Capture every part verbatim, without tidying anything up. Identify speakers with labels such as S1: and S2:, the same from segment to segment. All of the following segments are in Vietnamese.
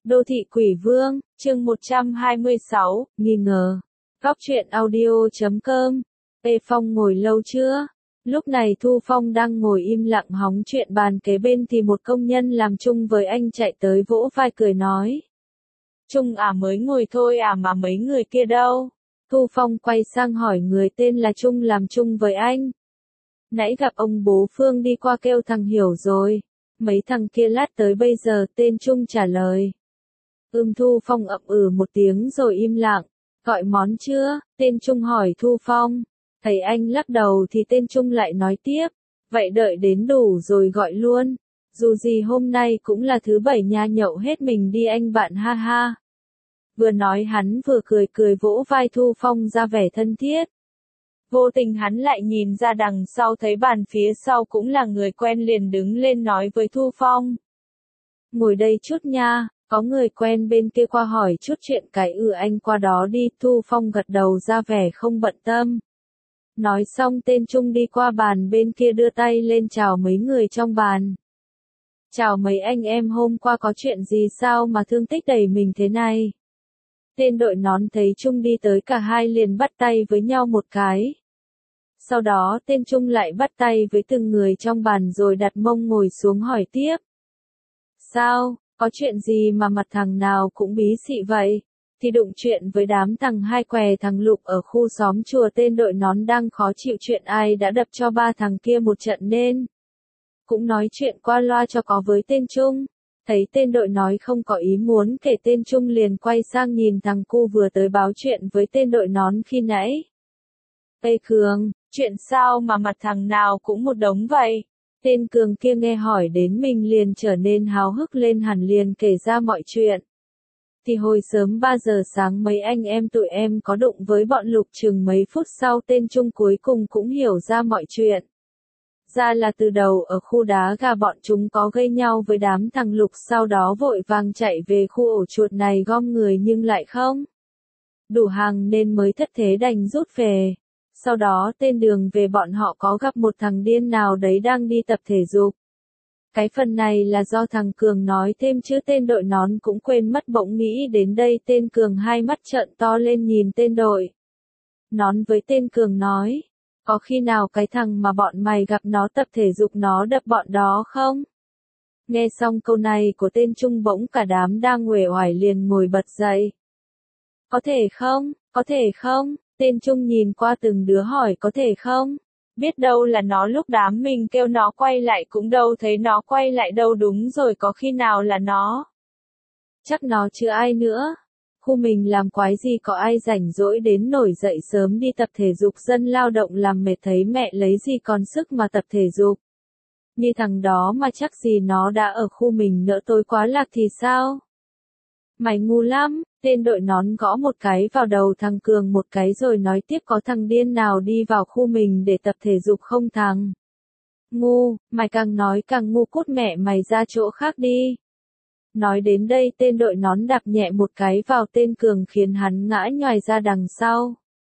S1: Đô thị quỷ vương, chương một trăm hai mươi sáu, nghi ngờ. Góc truyện audio chấm com. Ê Phong ngồi lâu chưa? Lúc này Thu Phong đang ngồi im lặng hóng chuyện bàn kế bên thì một công nhân làm chung với anh chạy tới vỗ vai cười nói. Trung à, mới ngồi thôi à, mà mấy người kia đâu? Thu Phong quay sang hỏi người tên là Trung làm chung với anh. Nãy gặp ông bố Phương đi qua kêu thằng Hiểu rồi. Mấy thằng kia lát tới bây giờ, tên Trung trả lời. Ưm Thu Phong ậm ừ một tiếng rồi im lặng. Gọi món chưa? Tên Trung hỏi Thu Phong. Thấy anh lắc đầu thì tên Trung lại nói tiếp. Vậy đợi đến đủ rồi gọi luôn. Dù gì hôm nay cũng là thứ bảy nha, nhậu hết mình đi anh bạn, ha ha. Vừa nói hắn vừa cười cười vỗ vai Thu Phong ra vẻ thân thiết. Vô tình hắn lại nhìn ra đằng sau thấy bàn phía sau cũng là người quen, liền đứng lên nói với Thu Phong. Ngồi đây chút nha, có người quen bên kia qua hỏi chút chuyện cái ừ anh qua đó đi. Thu Phong gật đầu ra vẻ không bận tâm. Nói xong tên Trung đi qua bàn bên kia đưa tay lên chào mấy người trong bàn. Chào mấy anh em, hôm qua có chuyện gì sao mà thương tích đầy mình thế này? Tên đội nón thấy Trung đi tới, cả hai liền bắt tay với nhau một cái. Sau đó tên Trung lại bắt tay với từng người trong bàn rồi đặt mông ngồi xuống hỏi tiếp. Sao, có chuyện gì mà mặt thằng nào cũng bí xị vậy? Thì đụng chuyện với đám thằng hai què thằng Lục ở khu xóm chùa. Tên đội nón đang khó chịu chuyện ai đã đập cho ba thằng kia một trận nên cũng nói chuyện qua loa cho có với tên Trung. Thấy tên đội nói không có ý muốn kể, tên Trung liền quay sang nhìn thằng cu vừa tới báo chuyện với tên đội nón khi nãy. Ê Cường, chuyện sao mà mặt thằng nào cũng một đống vậy? Tên Cường kia nghe hỏi đến mình liền trở nên háo hức lên hẳn, liền kể ra mọi chuyện. Thì hồi sớm ba giờ sáng mấy anh em tụi em có đụng với bọn Lục, chừng mấy phút sau tên Trung cuối cùng cũng hiểu ra mọi chuyện. Ra là từ đầu ở khu đá gà bọn chúng có gây nhau với đám thằng Lục, sau đó vội vàng chạy về khu ổ chuột này gom người nhưng lại không đủ hàng nên mới thất thế đành rút về. Sau đó tên đường về bọn họ có gặp một thằng điên nào đấy đang đi tập thể dục. Cái phần này là do thằng Cường nói thêm chứ tên đội nón cũng quên mất. Bỗng nghĩ đến đây tên Cường hai mắt trợn to lên nhìn tên đội nón với tên Cường nói. Có khi nào cái thằng mà bọn mày gặp nó tập thể dục nó đập bọn đó không? Nghe xong câu này của tên Trung, bỗng cả đám đang uể oải liền ngồi bật dậy. Có thể không? Có thể không? Tên Trung nhìn qua từng đứa hỏi có thể không? Biết đâu là nó, lúc đám mình kêu nó quay lại cũng đâu thấy nó quay lại đâu. Đúng rồi, có khi nào là nó? Chắc nó chứ ai nữa. Khu mình làm quái gì có ai rảnh rỗi đến nổi dậy sớm đi tập thể dục, dân lao động làm mệt thấy mẹ lấy gì còn sức mà tập thể dục. Như thằng đó mà chắc gì nó đã ở khu mình nỡ tối quá lạc thì sao? Mày ngu lắm. Tên đội nón gõ một cái vào đầu thằng Cường một cái rồi nói tiếp, có thằng điên nào đi vào khu mình để tập thể dục không thằng? Ngu, mày càng nói càng ngu, cút mẹ mày ra chỗ khác đi. Nói đến đây tên đội nón đạp nhẹ một cái vào tên Cường khiến hắn ngã nhoài ra đằng sau.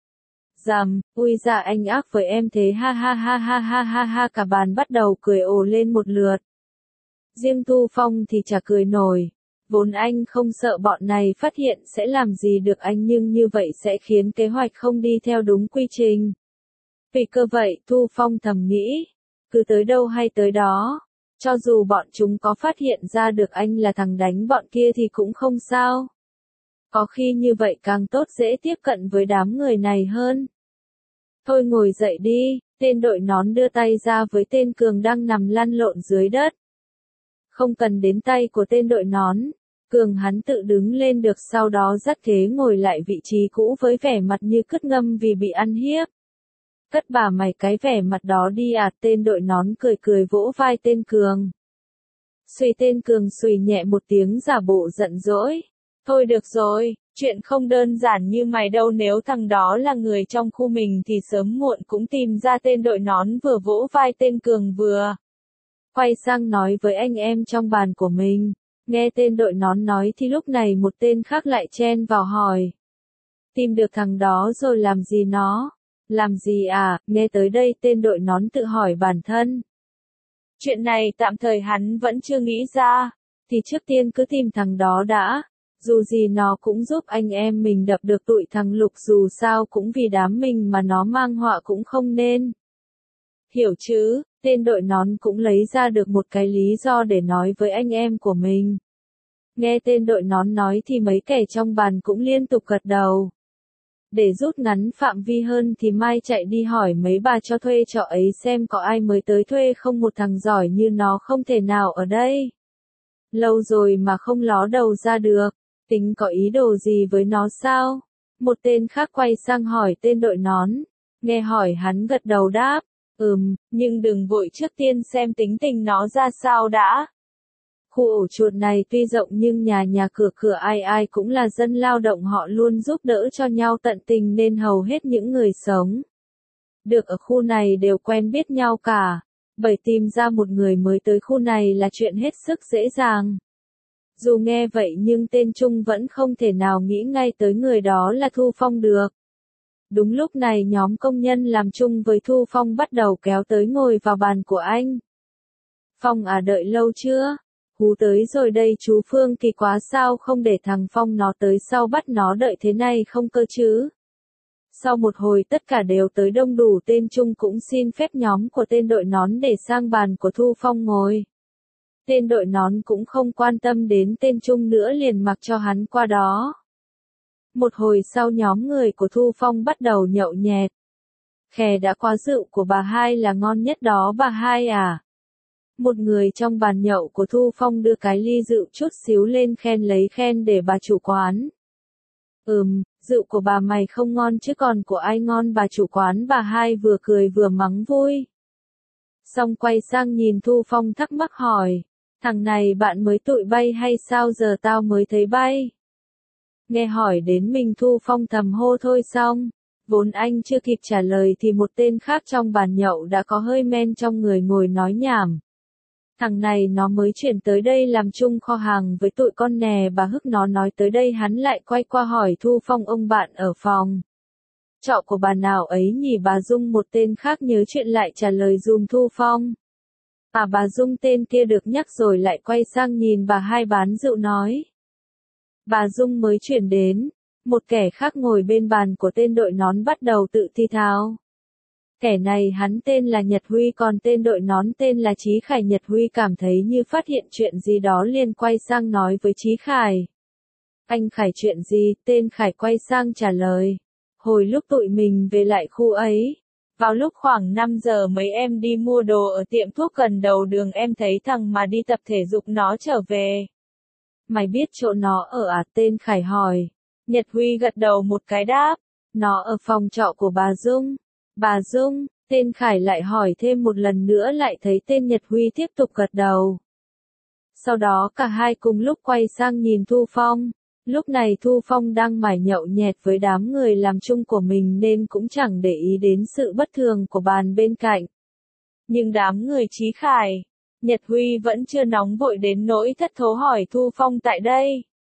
S1: Dầm, ui dạ anh ác với em thế, ha ha ha ha ha ha ha, cả bàn bắt đầu cười ồ lên một lượt. Riêng Thu Phong thì chả cười nổi. Vốn anh không sợ bọn này phát hiện sẽ làm gì được anh, nhưng như vậy sẽ khiến kế hoạch không đi theo đúng quy trình. Vì cơ vậy Thu Phong thầm nghĩ, cứ tới đâu hay tới đó. Cho dù bọn chúng có phát hiện ra được anh là thằng đánh bọn kia thì cũng không sao. Có khi như vậy càng tốt, dễ tiếp cận với đám người này hơn. Thôi ngồi dậy đi, tên đội nón đưa tay ra với tên Cường đang nằm lăn lộn dưới đất. Không cần đến tay của tên đội nón, Cường hắn tự đứng lên được, sau đó dắt ghế ngồi lại vị trí cũ với vẻ mặt như cứt ngâm vì bị ăn hiếp. Cất bà mày cái vẻ mặt đó đi à, tên đội nón cười cười vỗ vai tên Cường. Xuy, tên Cường xùy nhẹ một tiếng giả bộ giận dỗi. Thôi được rồi, chuyện không đơn giản như mày đâu, nếu thằng đó là người trong khu mình thì sớm muộn cũng tìm ra. Tên đội nón vừa vỗ vai tên Cường vừa quay sang nói với anh em trong bàn của mình. Nghe tên đội nón nói thì lúc này một tên khác lại chen vào hỏi. Tìm được thằng đó rồi làm gì nó? Làm gì à? Nghe tới đây tên đội nón tự hỏi bản thân. Chuyện này tạm thời hắn vẫn chưa nghĩ ra. thì trước tiên cứ tìm thằng đó đã. Dù gì nó cũng giúp anh em mình đập được tụi thằng Lục, dù sao cũng vì đám mình mà nó mang họa cũng không nên. Hiểu chứ, tên đội nón cũng lấy ra được một cái lý do để nói với anh em của mình. Nghe tên đội nón nói thì mấy kẻ trong bàn cũng liên tục gật đầu. Để rút ngắn phạm vi hơn thì mai chạy đi hỏi mấy bà cho thuê trọ ấy xem có ai mới tới thuê không, một thằng giỏi như nó không thể nào ở đây. Lâu rồi mà không ló đầu ra được, tính có ý đồ gì với nó sao? Một tên khác quay sang hỏi tên đội nón. Nghe hỏi hắn gật đầu đáp, ừm, nhưng đừng vội, trước tiên xem tính tình nó ra sao đã. Khu ổ chuột này tuy rộng nhưng nhà nhà cửa cửa ai ai cũng là dân lao động, họ luôn giúp đỡ cho nhau tận tình nên hầu hết những người sống được ở khu này đều quen biết nhau cả. Bởi tìm ra một người mới tới khu này là chuyện hết sức dễ dàng. Dù nghe vậy nhưng tên Trung vẫn không thể nào nghĩ ngay tới người đó là Thu Phong được. Đúng lúc này nhóm công nhân làm chung với Thu Phong bắt đầu kéo tới ngồi vào bàn của anh. Phong à, đợi lâu chưa? Hú tới rồi đây chú Phương, kỳ quá, sao không để thằng Phong nó tới sau bắt nó đợi thế này không cơ chứ? Sau một hồi tất cả đều tới đông đủ, tên Trung cũng xin phép nhóm của tên đội nón để sang bàn của Thu Phong ngồi. Tên đội nón cũng không quan tâm đến tên Trung nữa, liền mặc cho hắn qua đó. Một hồi sau nhóm người của Thu Phong bắt đầu nhậu nhẹt. Khè đã qua rượu của bà hai là ngon nhất đó bà hai à. Một người trong bàn nhậu của Thu Phong đưa cái ly rượu chút xíu lên khen lấy khen để bà chủ quán. Ừm, rượu của bà mày không ngon chứ còn của ai ngon bà chủ quán, bà hai vừa cười vừa mắng vui. Xong quay sang nhìn Thu Phong thắc mắc hỏi, thằng này bạn mới tụi bay hay sao giờ tao mới thấy bay? Nghe hỏi đến mình Thu Phong thầm hô thôi xong. Vốn anh chưa kịp trả lời thì một tên khác trong bàn nhậu đã có hơi men trong người ngồi nói nhảm. Thằng này nó mới chuyển tới đây làm chung kho hàng với tụi con nè bà Hức, nó nói tới đây hắn lại quay qua hỏi Thu Phong, ông bạn ở phòng trọ của bà nào ấy nhỉ? Bà Dung, một tên khác nhớ chuyện lại trả lời dùm Thu Phong. À, bà Dung tên kia được nhắc rồi, lại quay sang nhìn bà hai bán rượu nói. Bà Dung mới chuyển đến. Một kẻ khác ngồi bên bàn của tên đội nón bắt đầu tự thi tháo. Kẻ này hắn tên là Nhật Huy, còn tên đội nón tên là Chí Khải. Nhật Huy cảm thấy như phát hiện chuyện gì đó liền quay sang nói với Chí Khải. Anh Khải, chuyện gì? Tên Khải quay sang trả lời. Hồi lúc tụi mình về lại khu ấy, vào lúc khoảng năm giờ mấy em đi mua đồ ở tiệm thuốc gần đầu đường, em thấy thằng mà đi tập thể dục nó trở về. Mày biết chỗ nó ở à? Tên Khải hỏi. Nhật Huy gật đầu một cái đáp. Nó ở phòng trọ của bà Dung. Bà Dung, tên Khải lại hỏi thêm một lần nữa, lại thấy tên Nhật Huy tiếp tục gật đầu. Sau đó cả hai cùng lúc quay sang nhìn Thu Phong. Lúc này Thu Phong đang mải nhậu nhẹt với đám người làm chung của mình nên cũng chẳng để ý đến sự bất thường của bàn bên cạnh. Nhưng đám người Chí Khải, Nhật Huy vẫn chưa nóng vội đến nỗi thất thố hỏi Thu Phong tại đây.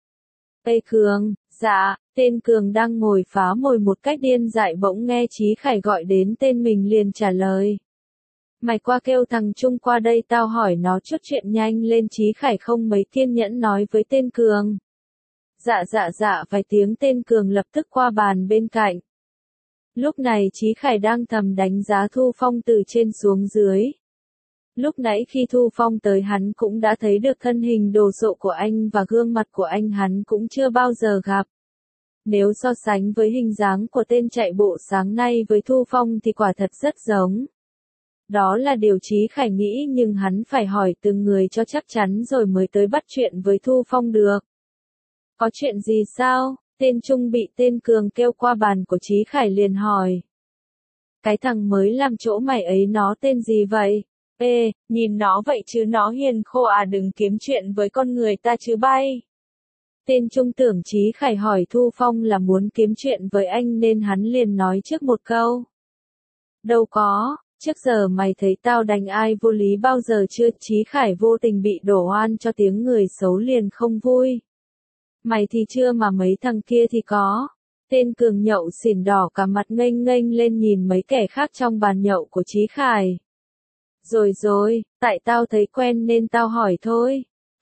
S1: Ê Cường, dạ, tên Cường đang ngồi phá mồi một cách điên dại bỗng nghe Chí Khải gọi đến tên mình liền trả lời. Mày qua kêu thằng Trung qua đây tao hỏi nó chút chuyện nhanh lên. Chí Khải không mấy kiên nhẫn nói với tên Cường. Dạ dạ dạ vài tiếng, tên Cường lập tức qua bàn bên cạnh. Lúc này Chí Khải đang thầm đánh giá Thu Phong từ trên xuống dưới. Lúc nãy khi Thu Phong tới hắn cũng đã thấy được thân hình đồ sộ của anh và gương mặt của anh hắn cũng chưa bao giờ gặp. Nếu so sánh với hình dáng của tên chạy bộ sáng nay với Thu Phong thì quả thật rất giống. Đó là điều Chí Khải nghĩ, nhưng hắn phải hỏi từng người cho chắc chắn rồi mới tới bắt chuyện với Thu Phong được. Có chuyện gì sao? Tên Trung bị tên Cường kêu qua bàn của Chí Khải liền hỏi. Cái thằng mới làm chỗ mày ấy nó tên gì vậy? Ê, nhìn nó vậy chứ nó hiền khô à, đừng kiếm chuyện với con người ta chứ bay. Tên Trung tưởng Chí Khải hỏi Thu Phong là muốn kiếm chuyện với anh nên hắn liền nói trước một câu. Đâu có, trước giờ mày thấy tao đánh ai vô lý bao giờ chưa? Chí Khải vô tình bị đổ oan cho tiếng người xấu liền không vui. Mày thì chưa mà mấy thằng kia thì có. Tên Cường nhậu xỉn đỏ cả mặt nghênh nghênh lên nhìn mấy kẻ khác trong bàn nhậu của Chí Khải. Rồi rồi, tại tao thấy quen nên tao hỏi thôi.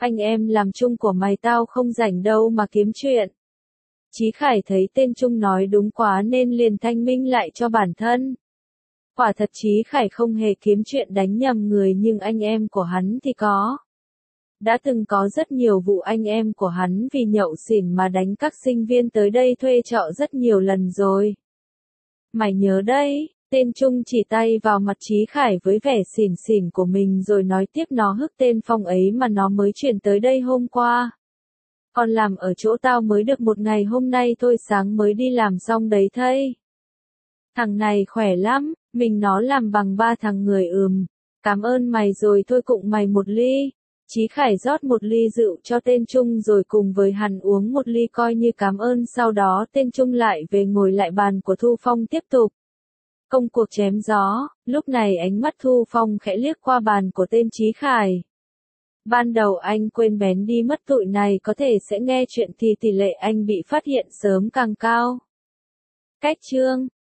S1: Anh em làm chung của mày tao không rảnh đâu mà kiếm chuyện. Chí Khải thấy tên Trung nói đúng quá nên liền thanh minh lại cho bản thân. Quả thật Chí Khải không hề kiếm chuyện đánh nhầm người nhưng anh em của hắn thì có. Đã từng có rất nhiều vụ anh em của hắn vì nhậu xỉn mà đánh các sinh viên tới đây thuê trọ rất nhiều lần rồi. Mày nhớ đấy, tên Trung chỉ tay vào mặt Chí Khải với vẻ xỉn xỉn của mình rồi nói tiếp nó hức tên Phong ấy mà nó mới chuyển tới đây hôm qua. Còn làm ở chỗ tao mới được một ngày hôm nay thôi sáng mới đi làm xong đấy thây. Thằng này khỏe lắm, mình nó làm bằng ba thằng người ừm. Cảm ơn mày rồi thôi cụng mày một ly. Chí Khải rót một ly rượu cho tên Trung rồi cùng với hắn uống một ly coi như cảm ơn sau đó tên Trung lại về ngồi lại bàn của Thu Phong tiếp tục. Công cuộc chém gió, lúc này ánh mắt Thu Phong khẽ liếc qua bàn của tên Chí Khải. Ban đầu anh quên bén đi mất tụi này có thể sẽ nghe chuyện thì tỷ lệ anh bị phát hiện sớm càng cao. Cách chương